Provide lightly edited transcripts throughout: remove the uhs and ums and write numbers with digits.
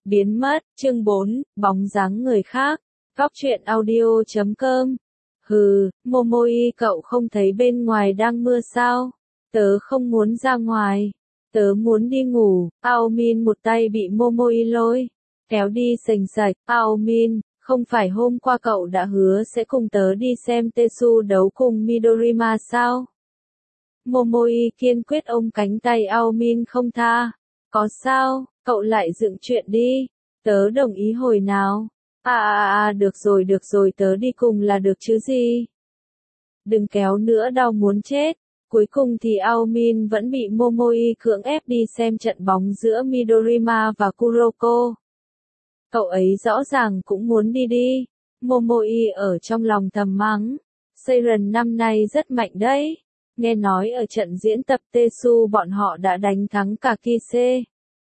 Biến mất, chương 4, bóng dáng người khác. Góc truyện audio.com. Hừ, Momoi, cậu không thấy bên ngoài đang mưa sao? Tớ không muốn ra ngoài. Tớ muốn đi ngủ. Ao Min một tay bị Momoi lôi kéo đi sành sạch. Ao Min, không phải hôm qua cậu đã hứa sẽ cùng tớ đi xem Tetsu đấu cùng Midorima sao? Momoi kiên quyết ôm cánh tay Ao Min không tha. Có sao, cậu lại dựng chuyện đi. Tớ đồng ý hồi nào. Được rồi, tớ đi cùng là được chứ gì. Đừng kéo nữa, đau muốn chết. Cuối cùng thì Ao Min vẫn bị Momoi cưỡng ép đi xem trận bóng giữa Midorima và Kuroko. Cậu ấy rõ ràng cũng muốn đi. Momoi ở trong lòng thầm mắng. Seiren năm nay rất mạnh đấy. Nghe nói ở trận diễn tập Tetsu bọn họ đã đánh thắng cả Kise.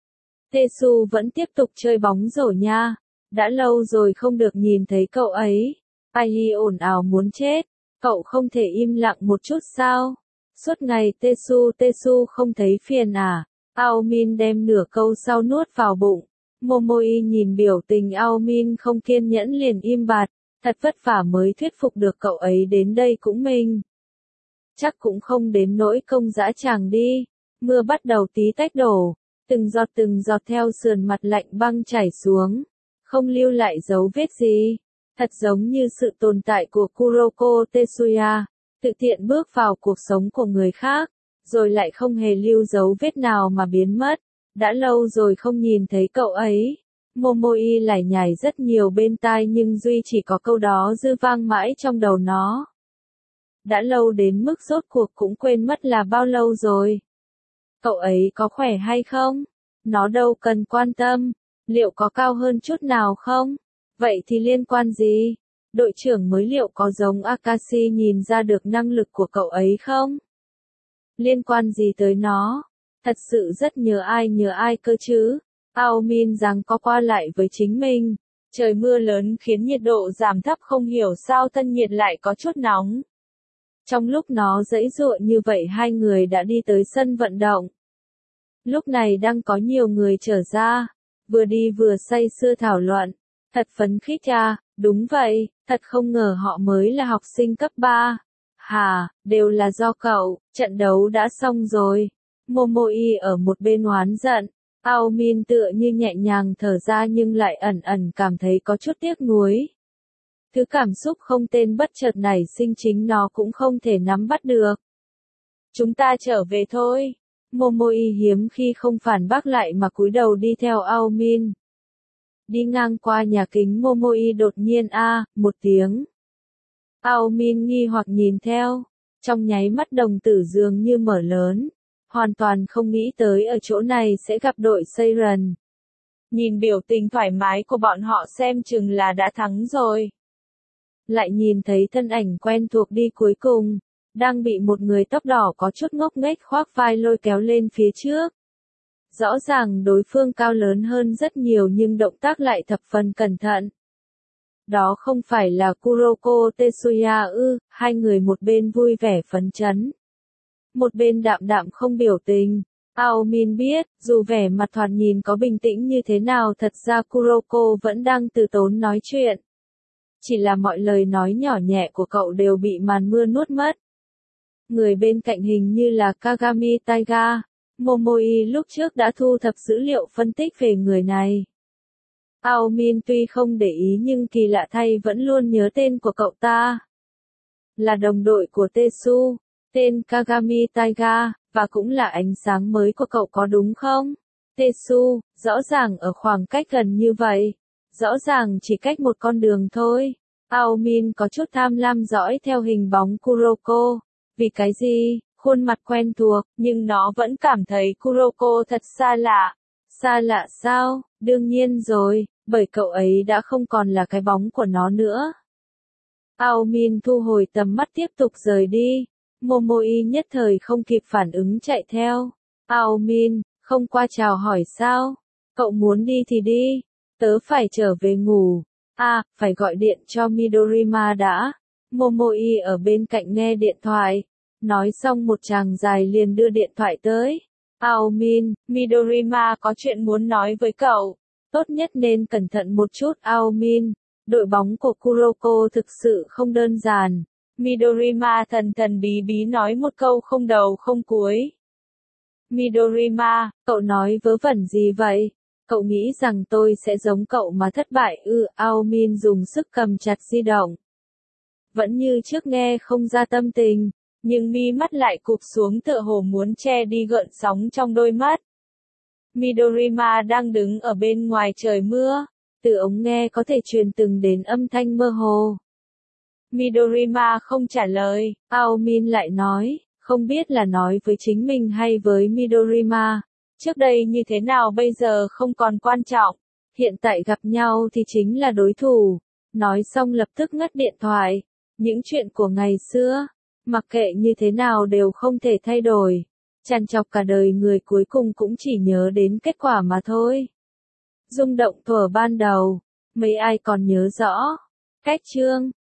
Tetsu vẫn tiếp tục chơi bóng rổ nha. Đã lâu rồi không được nhìn thấy cậu ấy. Ai ồn ào muốn chết. Cậu không thể im lặng một chút sao? Suốt ngày Tetsu không thấy phiền à? Ao Min đem nửa câu sau nuốt vào bụng. Momoi nhìn biểu tình Ao Min không kiên nhẫn liền im bặt. Thật vất vả mới thuyết phục được cậu ấy đến đây cũng mình. Chắc cũng không đến nỗi công dã tràng đi. Mưa bắt đầu tí tách đổ. Từng giọt theo sườn mặt lạnh băng chảy xuống. Không lưu lại dấu vết gì. Thật giống như sự tồn tại của Kuroko Tetsuya. Tự tiện bước vào cuộc sống của người khác. Rồi lại không hề lưu dấu vết nào mà biến mất. Đã lâu rồi không nhìn thấy cậu ấy. Momoi lải nhải rất nhiều bên tai nhưng duy chỉ có câu đó dư vang mãi trong đầu nó. Đã lâu đến mức rốt cuộc cũng quên mất là bao lâu rồi. Cậu ấy có khỏe hay không? Nó đâu cần quan tâm. Liệu có cao hơn chút nào không? Vậy thì liên quan gì? Đội trưởng mới liệu có giống Akashi nhìn ra được năng lực của cậu ấy không? Liên quan gì tới nó? Thật sự rất nhớ ai cơ chứ? Ao Min rằng có qua lại với chính mình. Trời mưa lớn khiến nhiệt độ giảm thấp, không hiểu sao thân nhiệt lại có chút nóng. Trong lúc nó giãy giụa như vậy hai người đã đi tới sân vận động. Lúc này đang có nhiều người trở ra. Vừa đi vừa say sưa thảo luận. Thật phấn khích à, đúng vậy, thật không ngờ họ mới là học sinh cấp 3. Đều là do cậu, trận đấu đã xong rồi. Momoi ở một bên oán giận. Ao Min tựa như nhẹ nhàng thở ra nhưng lại ẩn cảm thấy có chút tiếc nuối. Thứ cảm xúc không tên bất chợt nảy sinh chính nó cũng không thể nắm bắt được. Chúng ta trở về thôi. Momoi hiếm khi không phản bác lại mà cúi đầu đi theo Ao Min. Đi ngang qua nhà kính Momoi đột nhiên một tiếng. Ao Min nghi hoặc nhìn theo. Trong nháy mắt đồng tử dường như mở lớn. Hoàn toàn không nghĩ tới ở chỗ này sẽ gặp đội Seiren. Nhìn biểu tình thoải mái của bọn họ xem chừng là đã thắng rồi. Lại nhìn thấy thân ảnh quen thuộc đi cuối cùng. Đang bị một người tóc đỏ có chút ngốc nghếch khoác vai lôi kéo lên phía trước. Rõ ràng đối phương cao lớn hơn rất nhiều nhưng động tác lại thập phần cẩn thận. Đó không phải là Kuroko Tetsuya ư? Hai người một bên vui vẻ phấn chấn. Một bên đạm không biểu tình. Ao Min biết, dù vẻ mặt thoạt nhìn có bình tĩnh như thế nào thật ra Kuroko vẫn đang từ tốn nói chuyện. Chỉ là mọi lời nói nhỏ nhẹ của cậu đều bị màn mưa nuốt mất. Người bên cạnh hình như là Kagami Taiga. Momoi lúc trước đã thu thập dữ liệu phân tích về người này. Ao Min tuy không để ý nhưng kỳ lạ thay vẫn luôn nhớ tên của cậu ta. Là đồng đội của Tetsu, tên Kagami Taiga, và cũng là ánh sáng mới của cậu có đúng không? Tetsu, rõ ràng ở khoảng cách gần như vậy. Rõ ràng chỉ cách một con đường thôi. Ao Min có chút tham lam dõi theo hình bóng Kuroko. Vì cái gì? Khuôn mặt quen thuộc, nhưng nó vẫn cảm thấy Kuroko thật xa lạ. Xa lạ sao? Đương nhiên rồi, bởi cậu ấy đã không còn là cái bóng của nó nữa. Ao Min thu hồi tầm mắt tiếp tục rời đi. Momoi nhất thời không kịp phản ứng chạy theo. Ao Min, không qua chào hỏi sao? Cậu muốn đi thì đi. Tớ phải trở về ngủ. Phải gọi điện cho Midorima đã. Momoi ở bên cạnh nghe điện thoại. Nói xong một tràng dài liền đưa điện thoại tới. Ao Min, Midorima có chuyện muốn nói với cậu. Tốt nhất nên cẩn thận một chút Ao Min. Đội bóng của Kuroko thực sự không đơn giản. Midorima thần thần bí bí nói một câu không đầu không cuối. Midorima, cậu nói vớ vẩn gì vậy? Cậu nghĩ rằng tôi sẽ giống cậu mà thất bại ư? Ao Min dùng sức cầm chặt di động. Vẫn như trước nghe không ra tâm tình, nhưng mi mắt lại cụp xuống tựa hồ muốn che đi gợn sóng trong đôi mắt. Midorima đang đứng ở bên ngoài trời mưa, từ ống nghe có thể truyền từng đến âm thanh mơ hồ. Midorima không trả lời, Ao Min lại nói, không biết là nói với chính mình hay với Midorima. Trước đây như thế nào bây giờ không còn quan trọng, hiện tại gặp nhau thì chính là đối thủ. Nói xong lập tức ngắt điện thoại. Những chuyện của ngày xưa, mặc kệ như thế nào đều không thể thay đổi. Trằn trọc cả đời người cuối cùng cũng chỉ nhớ đến kết quả mà thôi. Rung động thuở ban đầu, mấy ai còn nhớ rõ. Cách chương